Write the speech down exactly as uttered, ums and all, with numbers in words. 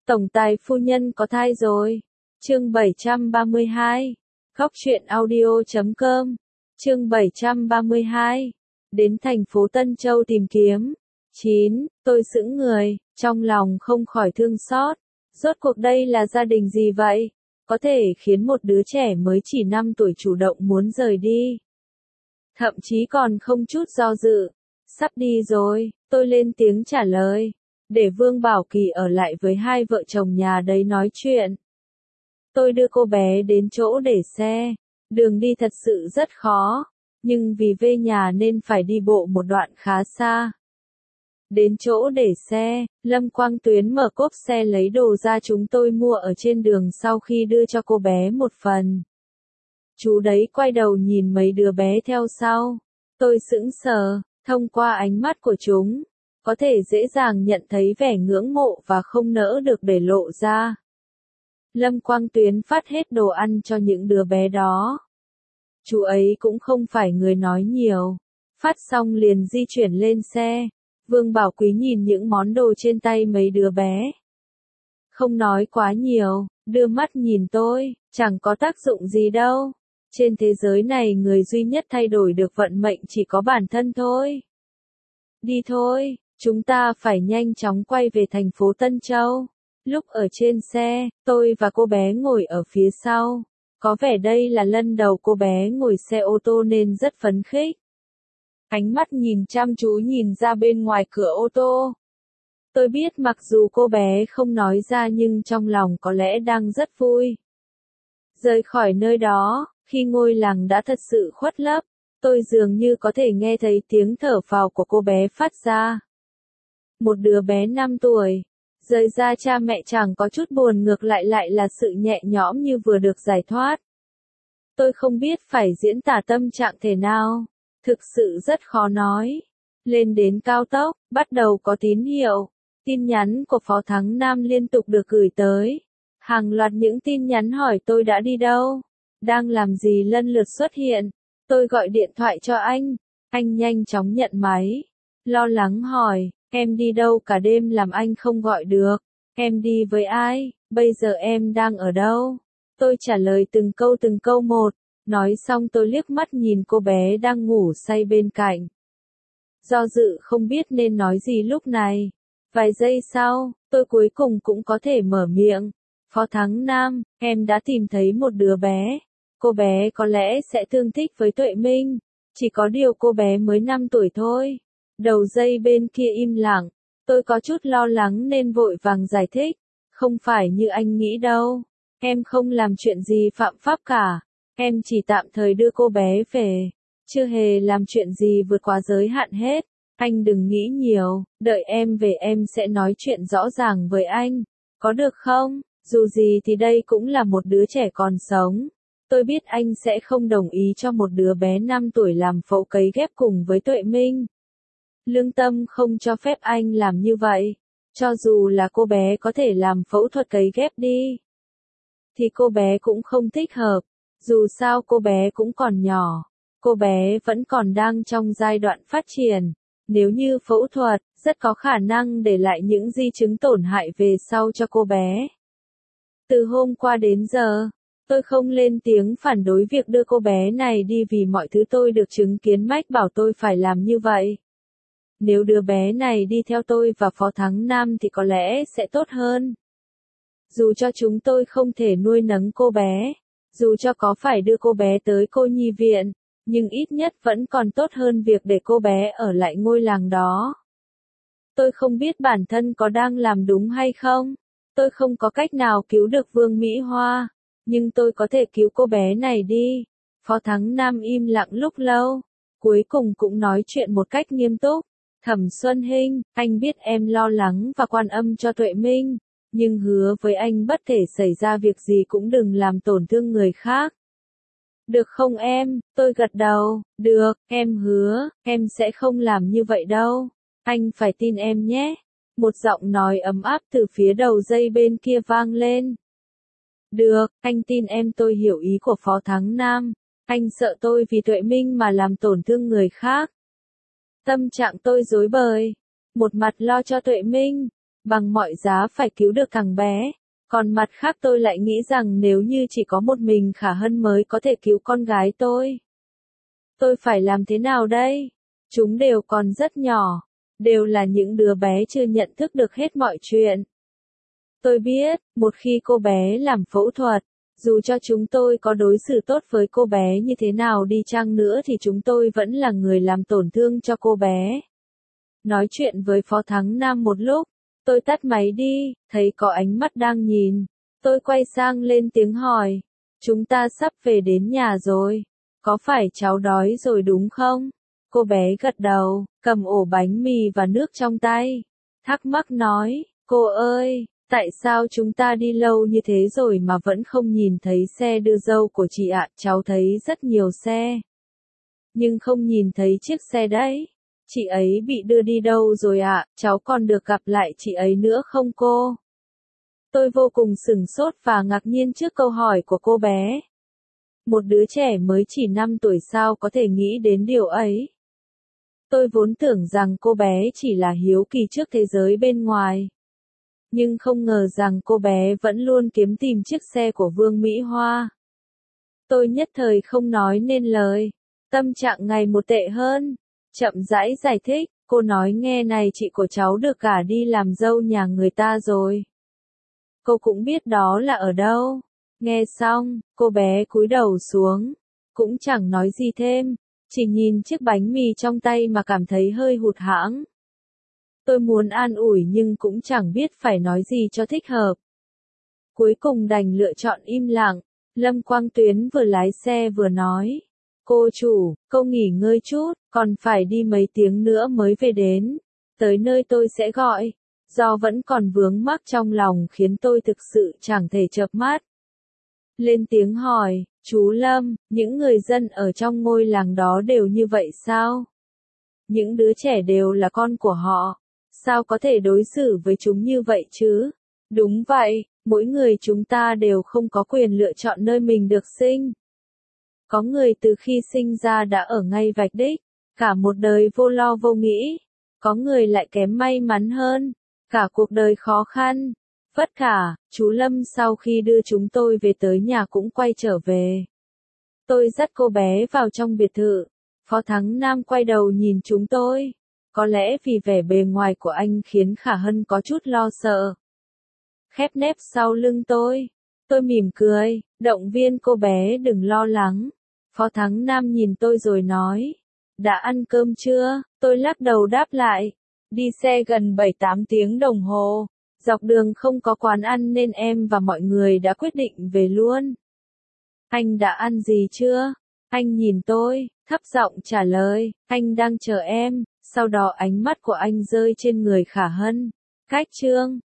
Tổng tài phu nhân có thai rồi. Chương bảy trăm ba mươi hai. Góc truyện audio chấm com. Chương bảy trăm ba mươi hai. Đến thành phố Tân Châu tìm kiếm. chín. Tôi sững người, trong lòng không khỏi thương xót. Rốt cuộc đây là gia đình gì vậy? Có thể khiến một đứa trẻ mới chỉ năm tuổi chủ động muốn rời đi. Thậm chí còn không chút do dự. Sắp đi rồi, tôi lên tiếng trả lời. Để Vương Bảo Kỳ ở lại với hai vợ chồng nhà đấy nói chuyện. Tôi đưa cô bé đến chỗ để xe. Đường đi thật sự rất khó, nhưng vì về nhà nên phải đi bộ một đoạn khá xa. Đến chỗ để xe, Lâm Quang Tuyến mở cốp xe lấy đồ ra chúng tôi mua ở trên đường sau khi đưa cho cô bé một phần. Chú đấy quay đầu nhìn mấy đứa bé theo sau. Tôi sững sờ, thông qua ánh mắt của chúng, có thể dễ dàng nhận thấy vẻ ngưỡng mộ và không nỡ được để lộ ra. Lâm Quang Tuyến phát hết đồ ăn cho những đứa bé đó. Chú ấy cũng không phải người nói nhiều. Phát xong liền di chuyển lên xe. Vương Bảo Quý nhìn những món đồ trên tay mấy đứa bé. Không nói quá nhiều, đưa mắt nhìn tôi, chẳng có tác dụng gì đâu. Trên thế giới này người duy nhất thay đổi được vận mệnh chỉ có bản thân thôi. Đi thôi, chúng ta phải nhanh chóng quay về thành phố Tân Châu. Lúc ở trên xe, tôi và cô bé ngồi ở phía sau. Có vẻ đây là lần đầu cô bé ngồi xe ô tô nên rất phấn khích. Ánh mắt nhìn chăm chú nhìn ra bên ngoài cửa ô tô. Tôi biết mặc dù cô bé không nói ra nhưng trong lòng có lẽ đang rất vui. Rời khỏi nơi đó, khi ngôi làng đã thật sự khuất lấp, tôi dường như có thể nghe thấy tiếng thở phào của cô bé phát ra. Một đứa bé năm tuổi, rời ra cha mẹ chẳng có chút buồn, ngược lại lại là sự nhẹ nhõm như vừa được giải thoát. Tôi không biết phải diễn tả tâm trạng thế nào, thực sự rất khó nói. Lên đến cao tốc, bắt đầu có tín hiệu, tin nhắn của Phó Thắng Nam liên tục được gửi tới. Hàng loạt những tin nhắn hỏi tôi đã đi đâu, đang làm gì lần lượt xuất hiện. Tôi gọi điện thoại cho anh, anh nhanh chóng nhận máy. Lo lắng hỏi, em đi đâu cả đêm làm anh không gọi được, em đi với ai, bây giờ em đang ở đâu? Tôi trả lời từng câu từng câu một, nói xong tôi liếc mắt nhìn cô bé đang ngủ say bên cạnh. Do dự không biết nên nói gì lúc này. Vài giây sau, tôi cuối cùng cũng có thể mở miệng. Phó Thắng Nam, em đã tìm thấy một đứa bé. Cô bé có lẽ sẽ tương thích với Tuệ Minh. Chỉ có điều cô bé mới năm tuổi thôi. Đầu dây bên kia im lặng. Tôi có chút lo lắng nên vội vàng giải thích. Không phải như anh nghĩ đâu. Em không làm chuyện gì phạm pháp cả. Em chỉ tạm thời đưa cô bé về. Chưa hề làm chuyện gì vượt quá giới hạn hết. Anh đừng nghĩ nhiều. Đợi em về em sẽ nói chuyện rõ ràng với anh. Có được không? Dù gì thì đây cũng là một đứa trẻ còn sống. Tôi biết anh sẽ không đồng ý cho một đứa bé năm tuổi làm phẫu cấy ghép cùng với Tuệ Minh. Lương tâm không cho phép anh làm như vậy. Cho dù là cô bé có thể làm phẫu thuật cấy ghép đi, thì cô bé cũng không thích hợp. Dù sao cô bé cũng còn nhỏ. Cô bé vẫn còn đang trong giai đoạn phát triển. Nếu như phẫu thuật, rất có khả năng để lại những di chứng tổn hại về sau cho cô bé. Từ hôm qua đến giờ, tôi không lên tiếng phản đối việc đưa cô bé này đi vì mọi thứ tôi được chứng kiến mách bảo tôi phải làm như vậy. Nếu đứa bé này đi theo tôi và Phó Thắng Nam thì có lẽ sẽ tốt hơn. Dù cho chúng tôi không thể nuôi nấng cô bé, dù cho có phải đưa cô bé tới cô nhi viện, nhưng ít nhất vẫn còn tốt hơn việc để cô bé ở lại ngôi làng đó. Tôi không biết bản thân có đang làm đúng hay không. Tôi không có cách nào cứu được Vương Mỹ Hoa, nhưng tôi có thể cứu cô bé này đi. Phó Thắng Nam im lặng lúc lâu, cuối cùng cũng nói chuyện một cách nghiêm túc. Thẩm Xuân Hinh, anh biết em lo lắng và quan âm cho Tuệ Minh, nhưng hứa với anh bất kể xảy ra việc gì cũng đừng làm tổn thương người khác. Được không em? Tôi gật đầu. Được, em hứa, em sẽ không làm như vậy đâu. Anh phải tin em nhé. Một giọng nói ấm áp từ phía đầu dây bên kia vang lên. Được, anh tin em. Tôi hiểu ý của Phó Thắng Nam. Anh sợ tôi vì Tuệ Minh mà làm tổn thương người khác. Tâm trạng tôi rối bời. Một mặt lo cho Tuệ Minh, bằng mọi giá phải cứu được thằng bé. Còn mặt khác tôi lại nghĩ rằng nếu như chỉ có một mình Khả Hân mới có thể cứu con gái tôi. Tôi phải làm thế nào đây? Chúng đều còn rất nhỏ, đều là những đứa bé chưa nhận thức được hết mọi chuyện. Tôi biết, một khi cô bé làm phẫu thuật, dù cho chúng tôi có đối xử tốt với cô bé như thế nào đi chăng nữa thì chúng tôi vẫn là người làm tổn thương cho cô bé. Nói chuyện với Phó Thắng Nam một lúc, tôi tắt máy đi, thấy có ánh mắt đang nhìn. Tôi quay sang lên tiếng hỏi, chúng ta sắp về đến nhà rồi, có phải cháu đói rồi đúng không? Cô bé gật đầu, cầm ổ bánh mì và nước trong tay. Thắc mắc nói, cô ơi, tại sao chúng ta đi lâu như thế rồi mà vẫn không nhìn thấy xe đưa dâu của chị ạ? Cháu thấy rất nhiều xe, nhưng không nhìn thấy chiếc xe đấy. Chị ấy bị đưa đi đâu rồi ạ? Cháu còn được gặp lại chị ấy nữa không cô? Tôi vô cùng sửng sốt và ngạc nhiên trước câu hỏi của cô bé. Một đứa trẻ mới chỉ năm tuổi sao có thể nghĩ đến điều ấy? Tôi vốn tưởng rằng cô bé chỉ là hiếu kỳ trước thế giới bên ngoài. Nhưng không ngờ rằng cô bé vẫn luôn kiếm tìm chiếc xe của Vương Mỹ Hoa. Tôi nhất thời không nói nên lời. Tâm trạng ngày một tệ hơn. Chậm rãi giải thích, cô nói nghe này chị của cháu được gả đi làm dâu nhà người ta rồi. Cô cũng biết đó là ở đâu. Nghe xong, cô bé cúi đầu xuống, cũng chẳng nói gì thêm, chỉ nhìn chiếc bánh mì trong tay mà cảm thấy hơi hụt hẫng. Tôi muốn an ủi nhưng cũng chẳng biết phải nói gì cho thích hợp. Cuối cùng đành lựa chọn im lặng. Lâm Quang Tuyến vừa lái xe vừa nói, cô chủ, cô nghỉ ngơi chút, còn phải đi mấy tiếng nữa mới về đến. Tới nơi tôi sẽ gọi. Do vẫn còn vướng mắc trong lòng khiến tôi thực sự chẳng thể chợp mắt. Lên tiếng hỏi, chú Lâm, những người dân ở trong ngôi làng đó đều như vậy sao? Những đứa trẻ đều là con của họ. Sao có thể đối xử với chúng như vậy chứ? Đúng vậy, mỗi người chúng ta đều không có quyền lựa chọn nơi mình được sinh. Có người từ khi sinh ra đã ở ngay vạch đích, cả một đời vô lo vô nghĩ. Có người lại kém may mắn hơn, cả cuộc đời khó khăn, vất vả. Chú Lâm sau khi đưa chúng tôi về tới nhà cũng quay trở về. Tôi dắt cô bé vào trong biệt thự. Phó Thắng Nam quay đầu nhìn chúng tôi. Có lẽ vì vẻ bề ngoài của anh khiến Khả Hân có chút lo sợ. Khép nép sau lưng tôi. Tôi mỉm cười, động viên cô bé đừng lo lắng. Phó Thắng Nam nhìn tôi rồi nói, đã ăn cơm chưa? Tôi lắc đầu đáp lại, đi xe gần bảy tám tiếng đồng hồ. Dọc đường không có quán ăn nên em và mọi người đã quyết định về luôn. Anh đã ăn gì chưa? Anh nhìn tôi, thấp giọng trả lời, anh đang chờ em. Sau đó ánh mắt của anh rơi trên người Khả Hân. Cách chương